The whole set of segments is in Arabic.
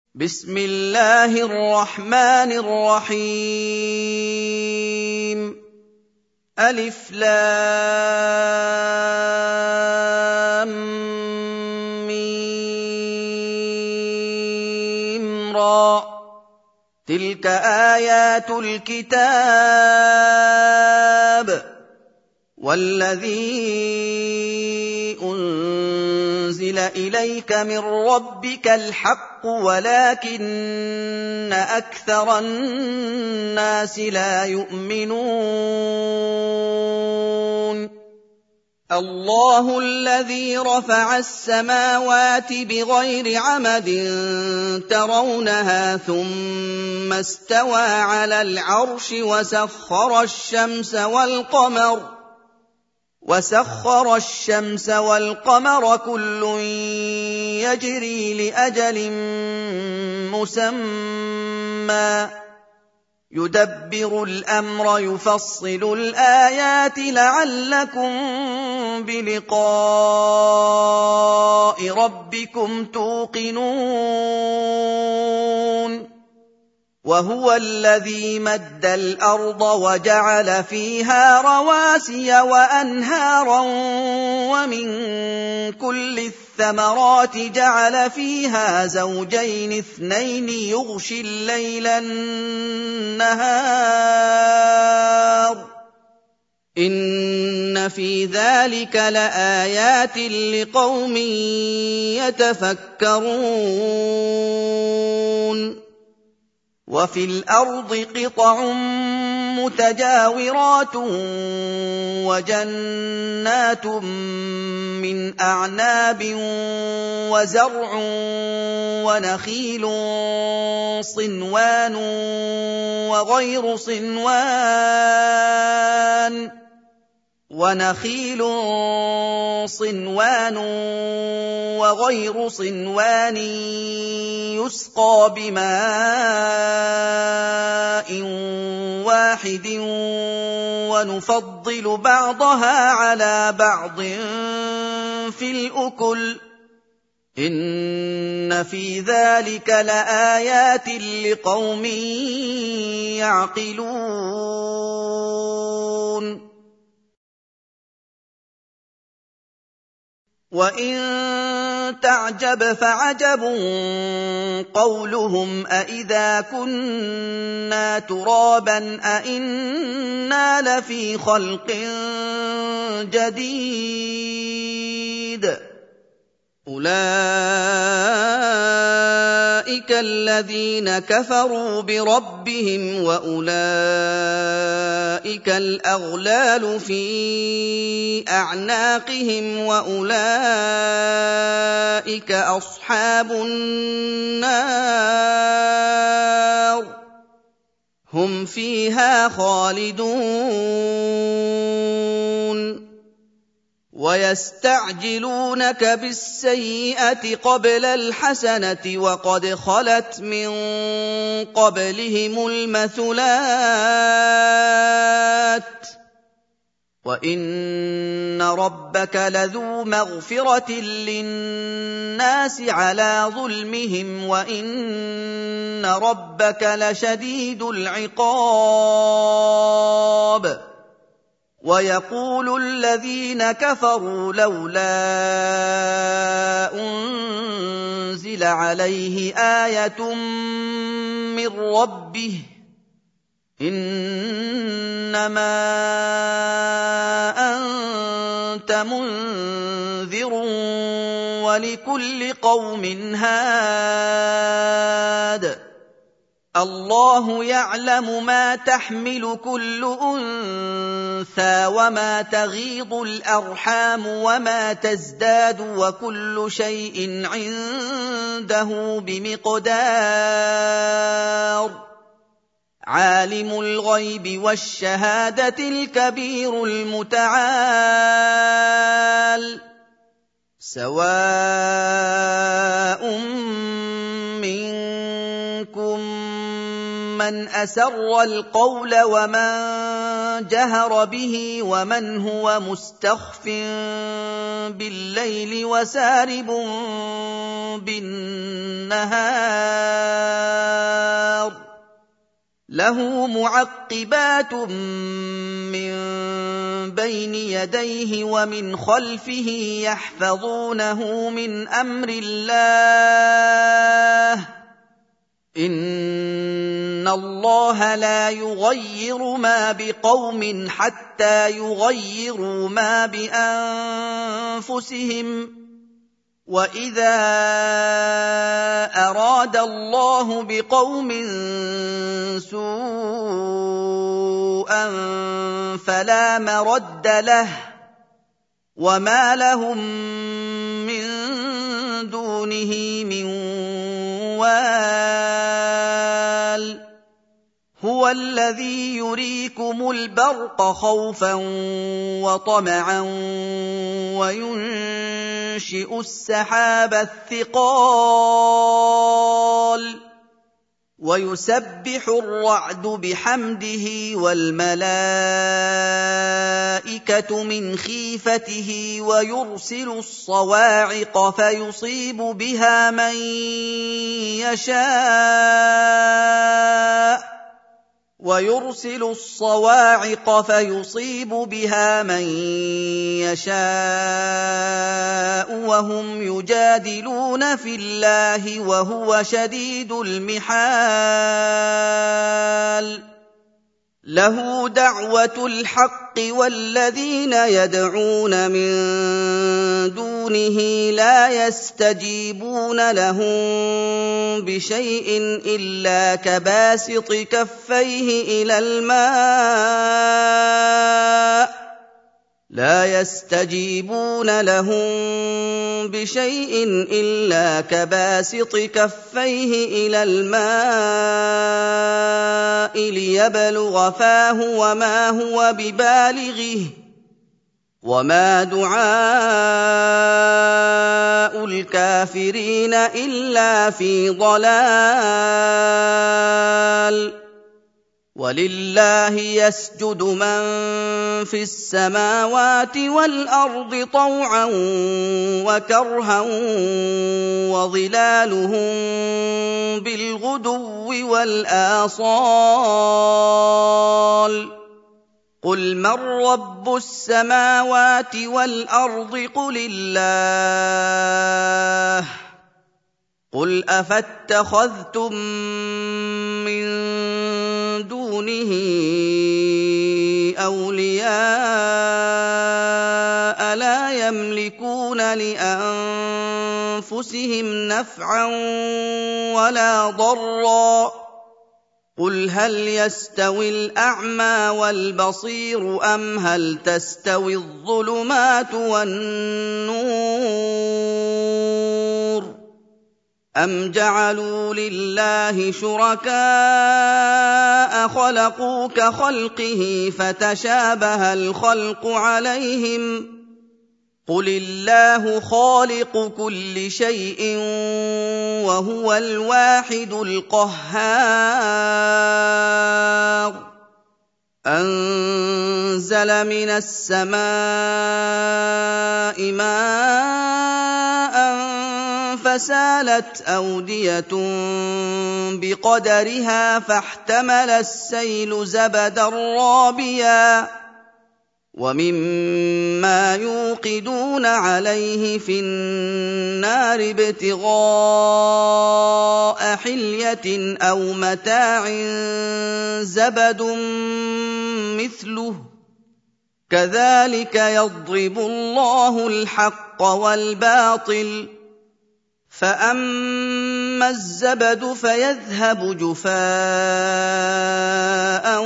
بسم الله الرحمن الرحيم ألف لام ميم را تلك آيات الكتاب والذي أنزل إليك من ربك الحق ولكن أكثر الناس لا يؤمنون الله الذي رفع السماوات بغير عمد ترونها ثم استوى على العرش وسخر الشمس والقمر كل يجري لأجل مسمى يدبر الأمر يفصل الآيات لعلكم بلقاء ربكم توقنون وهو الذي مد الأرض وجعل فيها رواسي وأنهارا ومن كل الثمرات جعل فيها زوجين اثنين يغشي الليل النهار إن في ذلك لآيات لقوم يتفكرون وفي الأرض قطع متجاورات وجنات من أعناب وزرع ونخيل صنوان وغير صنوان يسقى بماء واحد ونفضل بعضها على بعض في الأكل إن في ذلك لآيات لقوم يعقلون وَإِن تَعْجَبْ فَعَجَبٌ قَوْلُهُمْ أَإِذَا كُنَّا تُرَابًا أَإِنَّا لَفِي خَلْقٍ جَدِيدٍ أُولَئِكَ الَّذِينَ كَفَرُوا بِرَبِّهِمْ وَأُولَئِكَ الْأَغْلَالُ فِي أَعْنَاقِهِمْ وَأُولَئِكَ أَصْحَابُ النَّارِ هُمْ فِيهَا خَالِدُونَ وَيَسْتَعْجِلُونَكَ بِالسَّيِّئَةِ قَبْلَ الْحَسَنَةِ وَقَدْ خَلَتْ مِن قَبْلِهِمُ الْمَثُلَاتُ وَإِنَّ رَبَّكَ لَذُو مَغْفِرَةٍ لِّلنَّاسِ عَلَىٰ ظُلْمِهِمْ وَإِنَّ رَبَّكَ لَشَدِيدُ الْعِقَابِ وَيَقُولُ الَّذِينَ كَفَرُوا لَوْلَا أُنزِلَ عَلَيْهِ آيَةٌ مِّن رَّبِّهِ إِنَّمَا أَنتَ مُنذِرٌ وَلِكُلِّ قَوْمٍ هَادٍ الله يعلم ما تحمل كل أنثى وما تغيض الأرحام وما تزداد وكل شيء عنده بمقدار عالم الغيب والشهادة الكبير المتعال سواء منكم من أسر القول ومن جهر به ومن هو مستخف بالليل وسارب بالنهار له معقبات من بين يديه ومن خلفه يحفظونه من أمر الله إن الله لا يغير ما بقوم حتى يغيروا ما بأنفسهم وإذا أراد الله بقوم سوءا فلا مرد له وما لهم من دونه من وال هو الذي يريكم البرق خوفا وطمعا وينشئ السحاب الثقال ويسبح الرعد بحمده والملائكة من خيفته ويرسل الصواعق فيصيب بها من يشاء وهم يجادلون في الله وهو شديد المحال له دعوة الحق والذين يدعون من دونه لا يستجيبون لهم بشيء إلا كباسط كفيه إلى الماء ليبلغ فاه وما هو ببالغه وما دعاء الكافرين إلا في ضلال ولله يسجد من في السماوات والأرض طوعا وكرها وظلالهم بالغدو والآصال قل من رب السماوات والأرض قل الله قل أفاتخذتم من دونه أولياء لا يملكون لأنفسهم نفعا ولا ضرا قل هل يستوي الأعمى والبصير أم هل تستوي الظلمات والنور أم جعلوا لله شركاء خلقوا كخلقه فتشابه الخلق عليهم قل الله خالق كل شيء وهو الواحد القهار أنزل من السماء ماء فسالت أودية بقدرها فاحتمل السيل زبدا رابيا ومما يوقدون عليه في النار ابتغاء حلية أو متاع زبد مثله كذلك يضرب الله الحق والباطل فأما الزبد فيذهب جفاء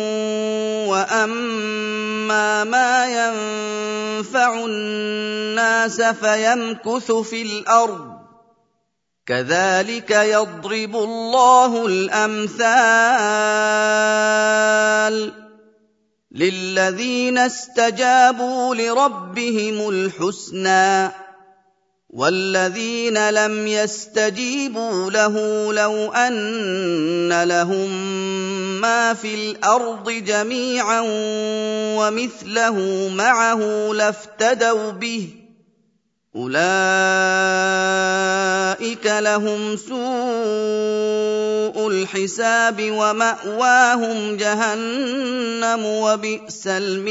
وأما ما ينفع الناس فيمكث في الأرض كذلك يضرب الله الأمثال للذين استجابوا لربهم الحسنى وَالَّذِينَ لَمْ يَسْتَجِيبُوا لَهُ لَوْ أَنَّ لَهُم مَّا فِي الْأَرْضِ جَمِيعًا وَمِثْلَهُ مَعَهُ لَافْتَدَوْا بِهِ ۚ أُولَٰئِكَ لَهُمْ سُوءُ الْحِسَابِ وَمَأْوَاهُمْ جَهَنَّمُ ۖ وَبِئْسَ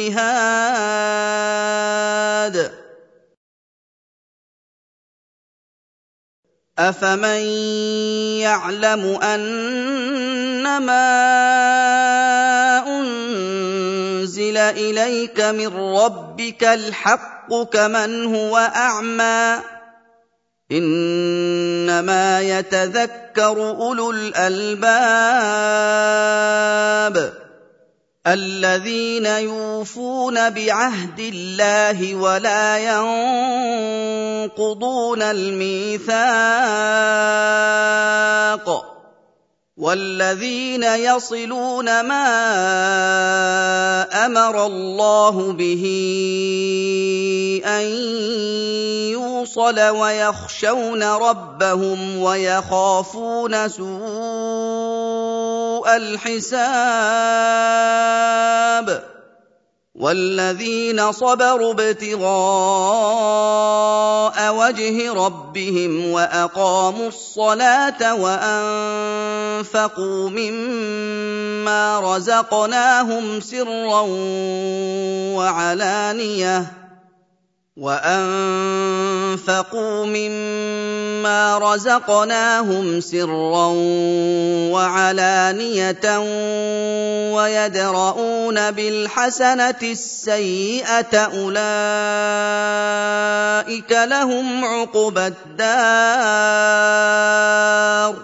الْمِهَادُ أَفَمَن يَعْلَمُ أَنَّمَا أُنزِلَ إِلَيْكَ مِن رَّبِّكَ الْحَقُّ كَمَنْ هُوَ أَعْمَىٰ ۚ إِنَّمَا يَتَذَكَّرُ أُولُو الْأَلْبَابِ الَّذِينَ يُوفُونَ بِعَهْدِ اللَّهِ وَلَا يَنقُضُونَ الْمِيثَاقَ وَالَّذِينَ يَصِلُونَ مَا أَمَرَ اللَّهُ بِهِ أَن يُوصَلَ وَيَخْشَوْنَ رَبَّهُمْ وَيَخَافُونَ سُوءَ الْحِسَابِ وَالَّذِينَ صَبَرُوا ابْتِغَاءَ وَجْهِ رَبِّهِمْ وَأَقَامُوا الصَّلَاةَ وَأَنفَقُوا مِمَّا رَزَقْنَاهُمْ سِرًّا وَعَلَانِيَةً وَيَدْرَءُونَ بِالْحَسَنَةِ السَّيِّئَةَ أُولَٰئِكَ لَهُمْ عُقْبَى الدَّارِ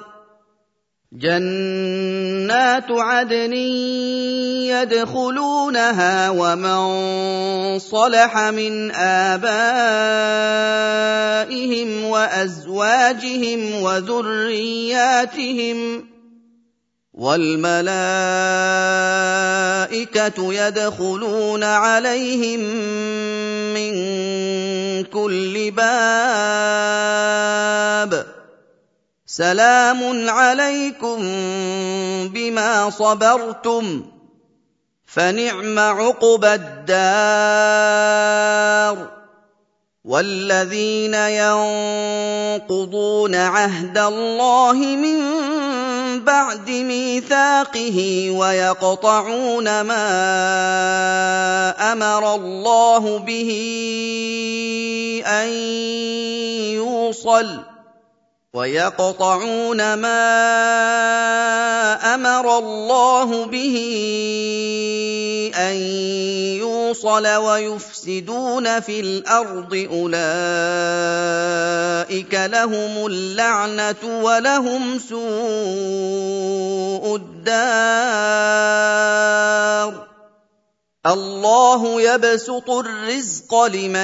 جَنَّاتُ عَدْنٍ يَدْخُلُونَهَا وَمَن صَلَحَ مِنْ آبَائِهِمْ وَأَزْوَاجِهِمْ وَذُرِّيَّاتِهِمْ ۖ وَالْمَلَائِكَةُ يَدْخُلُونَ عَلَيْهِم مِّن كُلِّ بَابٍ سَلَامٌ عَلَيْكُم بِمَا صَبَرْتُمْ ۚ فَنِعْمَ عُقْبَى الدَّارِ وَالَّذِينَ يَنقُضُونَ عَهْدَ اللَّهِ مِن بَعْدِ مِيثَاقِهِ وَيَقْطَعُونَ مَا أَمَرَ اللَّهُ بِهِ أَن يُوصَلَ وَيُفْسِدُونَ فِي الْأَرْضِ أُولَٰئِكَ لَهُمُ اللَّعْنَةُ وَلَهُمْ سُوءُ الدَّارِ اللَّهُ يَبْسُطُ الرِّزْقَ لِمَن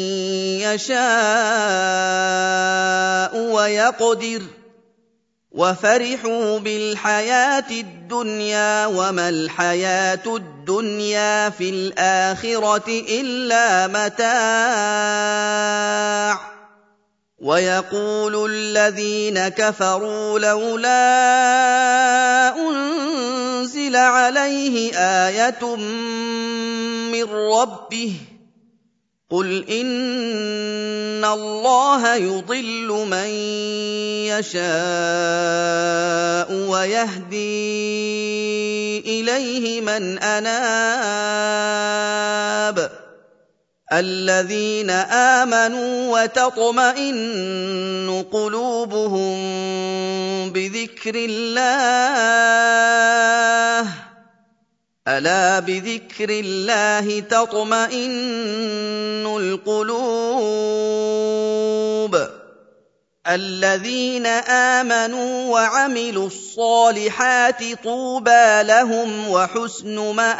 يَشَاءُ وَيَقْدِرُ ۚ وَفَرِحُوا بِالْحَيَاةِ الدُّنْيَا وَمَا الْحَيَاةُ الدُّنْيَا فِي الْآخِرَةِ إِلَّا مَتَاعٌ وَيَقُولُ الَّذِينَ كَفَرُوا لَوْلَا أُنزِلَ عَلَيْهِ آيَةٌ مِّن رَّبِّهِ ۗ قُلْ إِنَّ اللَّهَ يُضِلُّ مَن يَشَاءُ وَيَهْدِي إِلَيْهِ مَنْ أَنَابَ الَّذِينَ آمَنُوا وَتَطْمَئِنُّ قُلُوبُهُم بِذِكْرِ اللَّهِ ۗ أَلَا بِذِكْرِ اللَّهِ تَطْمَئِنُّ الْقُلُوبُ الَّذِينَ آمَنُوا وَعَمِلُوا الصَّالِحَاتِ طُوبَىٰ لَهُمْ وَحُسْنُ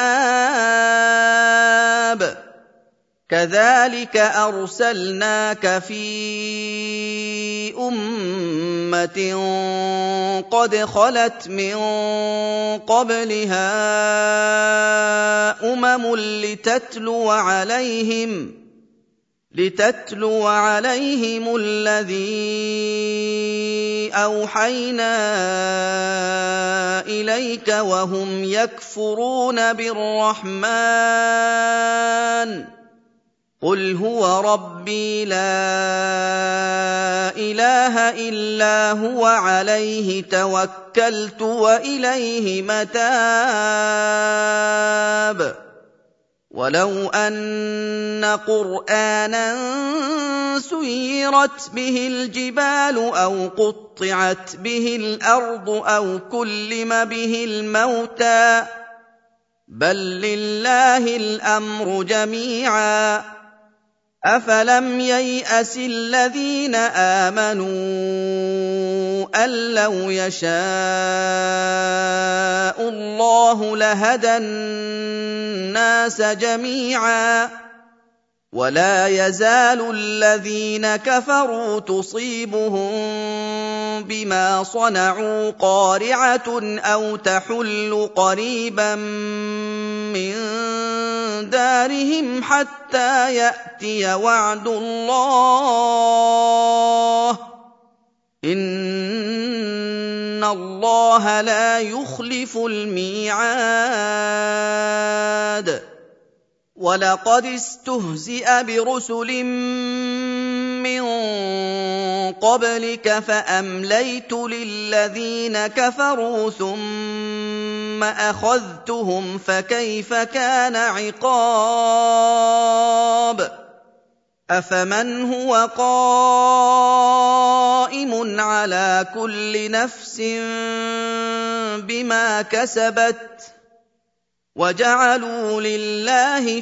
مَآبٍ كَذَٰلِكَ أَرْسَلْنَاكَ فِي أُمَّةٍ قَدْ خَلَتْ مِن قَبْلِهَا أُمَمٌ لِتَتْلُوَ عَلَيْهِمُ الَّذِي أَوْحَيْنَا إِلَيْكَ وَهُمْ يَكْفُرُونَ بِالرَّحْمَٰنِ قُلْ هُوَ رَبِّي لَا إِلَٰهَ إِلَّا هُوَ عَلَيْهِ تَوَكَّلْتُ وَإِلَيْهِ مَتَابِ وَلَوْ أَنَّ قُرْآنًا سُيِّرَتْ بِهِ الْجِبَالُ أَوْ قُطِّعَتْ بِهِ الْأَرْضُ أَوْ كُلِّمَ بِهِ الْمَوْتَىٰ بَل لِّلَّهِ الْأَمْرُ جَمِيعًا ۗ أَفَلَمْ يَيْأَسِ الَّذِينَ آمَنُوا أَن لَّوْ يَشَاءُ اللَّهُ لَهَدَى النَّاسَ جَمِيعًا ۗ وَلَا يَزَالُ الَّذِينَ كَفَرُوا تُصِيبُهُم بِمَا صَنَعُوا قَارِعَةٌ أَوْ تَحُلُّ قَرِيبًا مِّن دَارِهِمْ حَتَّىٰ يَأْتِيَ وَعْدُ اللَّهِ ۚ إِنَّ اللَّهَ لَا يُخْلِفُ الْمِيعَادَ وَلَقَدِ اسْتُهْزِئَ بِرُسُلٍ مِّن قَبْلِكَ فَأَمْلَيْتُ لِلَّذِينَ كَفَرُوا ثُمَّ أَخَذْتُهُمْ فَكَيْفَ كَانَ عِقَابِ أَفَمَنْ هُوَ قَائِمٌ عَلَىٰ كُلِّ نَفْسٍ بِمَا كَسَبَتْ وَجَعَلُوا لِلَّهِ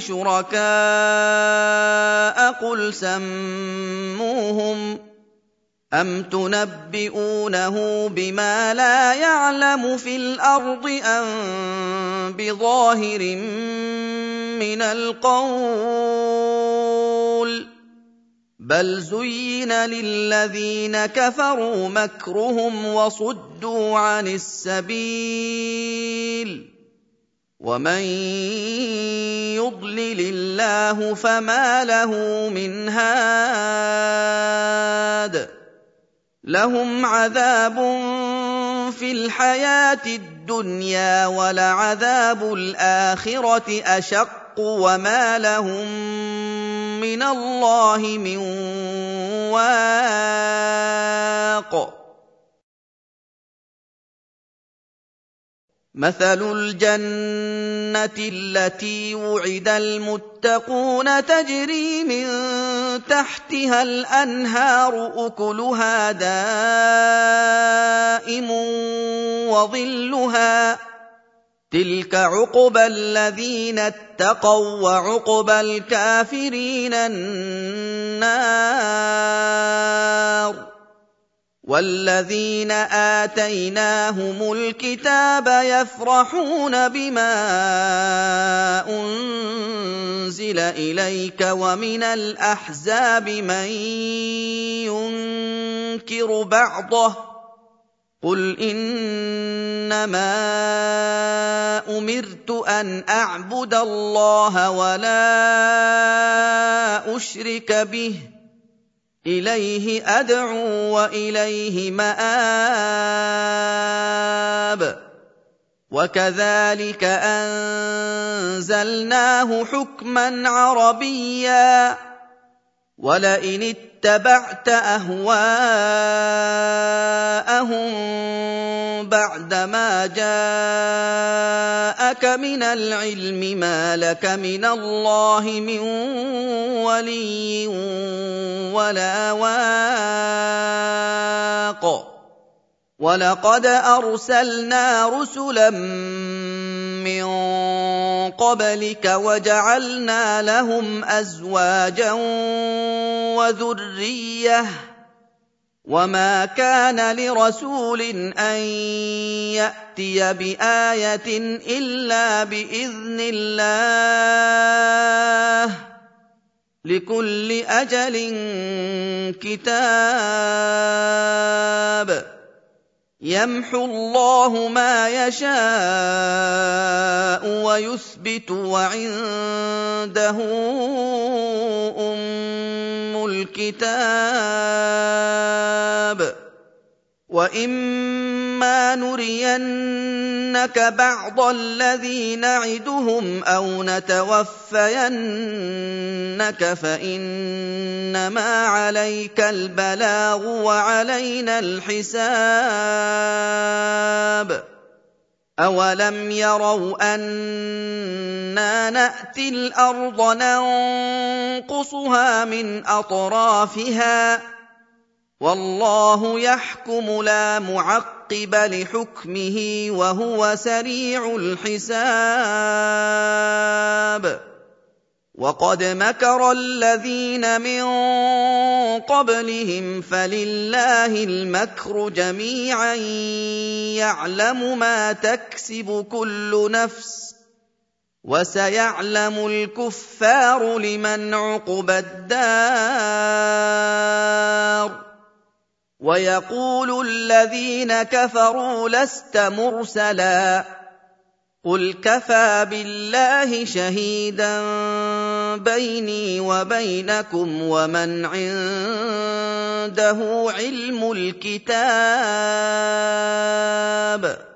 شُرَكَاءَ قُلْ سَمُّوهُمْ أَمْ تُنَبِّئُونَهُ بِمَا لَا يَعْلَمُ فِي الْأَرْضِ أَم بِظَاهِرٍ مِّنَ الْقَوْلِ ۗ بَلْ زُيِّنَ لِلَّذِينَ كَفَرُوا مَكْرُهُمْ وَصُدُّوا عَنِ السَّبِيلِ ۗ وَمَن يُضْلِلِ اللَّهُ فَمَا لَهُ مِنْ هَادٍ لَّهُمْ عَذَابٌ فِي الْحَيَاةِ الدُّنْيَا وَلَعَذَابُ الْآخِرَةِ أَشَقُّ وَمَا لَهُم مِّنَ اللَّهِ مِن وَاقٍ مَثَلُ الْجَنَّةِ الَّتِي وُعِدَ الْمُتَّقُونَ تَجْرِي مِن تَحْتِهَا الْأَنْهَارُ أُكُلُهَا دَائِمٌ وَظِلُّهَا ۚ تِلْكَ عُقْبَى الَّذِينَ اتَّقَوا ۖ وَّعُقْبَى الْكَافِرِينَ النَّارُ وَالَّذِينَ آتَيْنَاهُمُ الْكِتَابَ يَفْرَحُونَ بِمَا أُنزِلَ إِلَيْكَ وَمِنَ الْأَحْزَابِ مَن يُنكِرُ بَعْضَهُ ۚ قُلْ إِنَّمَا أُمِرْتُ أَنْ أَعْبُدَ اللَّهَ وَلَا أُشْرِكَ بِهِ ۚ إِلَيْهِ أَدْعُو وَإِلَيْهِ مَآبِ وَكَذَٰلِكَ أَنزَلْنَاهُ حُكْمًا عَرَبِيًّا ۚ وَلَئِنِ اتَّبَعْتَ أَهْوَاءَهُم بَعْدَمَا جَاءَكَ مِنَ الْعِلْمِ مَا لَكَ مِنَ اللَّهِ مِن وَلِيٍّ وَلَا وَاقٍ وَلَقَدْ أَرْسَلْنَا رُسُلًا مِّن قَبْلِكَ وَجَعَلْنَا لَهُمْ أَزْوَاجًا وَذُرِّيَّةً ۚ وَمَا كَانَ لِرَسُولٍ أَن يَأْتِيَ بِآيَةٍ إِلَّا بِإِذْنِ اللَّهِ ۗ لِكُلِّ أَجَلٍ كِتَابٌ يَمْحُو اللَّهُ مَا يَشَاءُ وَيُثْبِتُ ۖ وَعِندَهُ الكتاب وَإِمَّا نُرِيَنَّكَ بَعْضَ الَّذِي نَعِدُهُمْ أَوْ نَتَوَفَّيَنَّكَ فَإِنَّمَا عَلَيْكَ الْبَلَاغُ وَعَلَيْنَا الْحِسَابُ أَوَلَمْ يَرَوْا أَنَّا نَأْتِي الْأَرْضَ نَنقُصُهَا مِنْ أَطْرَافِهَا ۚ وَاللَّهُ يَحْكُمُ لَا مُعَقِّبَ لِحُكْمِهِ وَهُوَ سَرِيعُ الْحِسَابِ وَقَدْ مَكَرَ الَّذِينَ مِن قَبْلِهِمْ فَلِلَّهِ الْمَكْرُ جَمِيعًا يَعْلَمُ مَا تَكْسِبُ كُلُّ نَفْسٍ ۗ وَسَيَعْلَمُ الْكُفَّارُ لِمَنْ عُقْبَى الدَّارِ وَيَقُولُ الَّذِينَ كَفَرُوا لَسْتَ مُرْسَلًا ۚ قُلْ كَفَىٰ بِاللَّهِ شَهِيدًا بَيْنِي وَبَيْنَكُمْ وَمَنْ عِندَهُ عِلْمُ الْكِتَابِ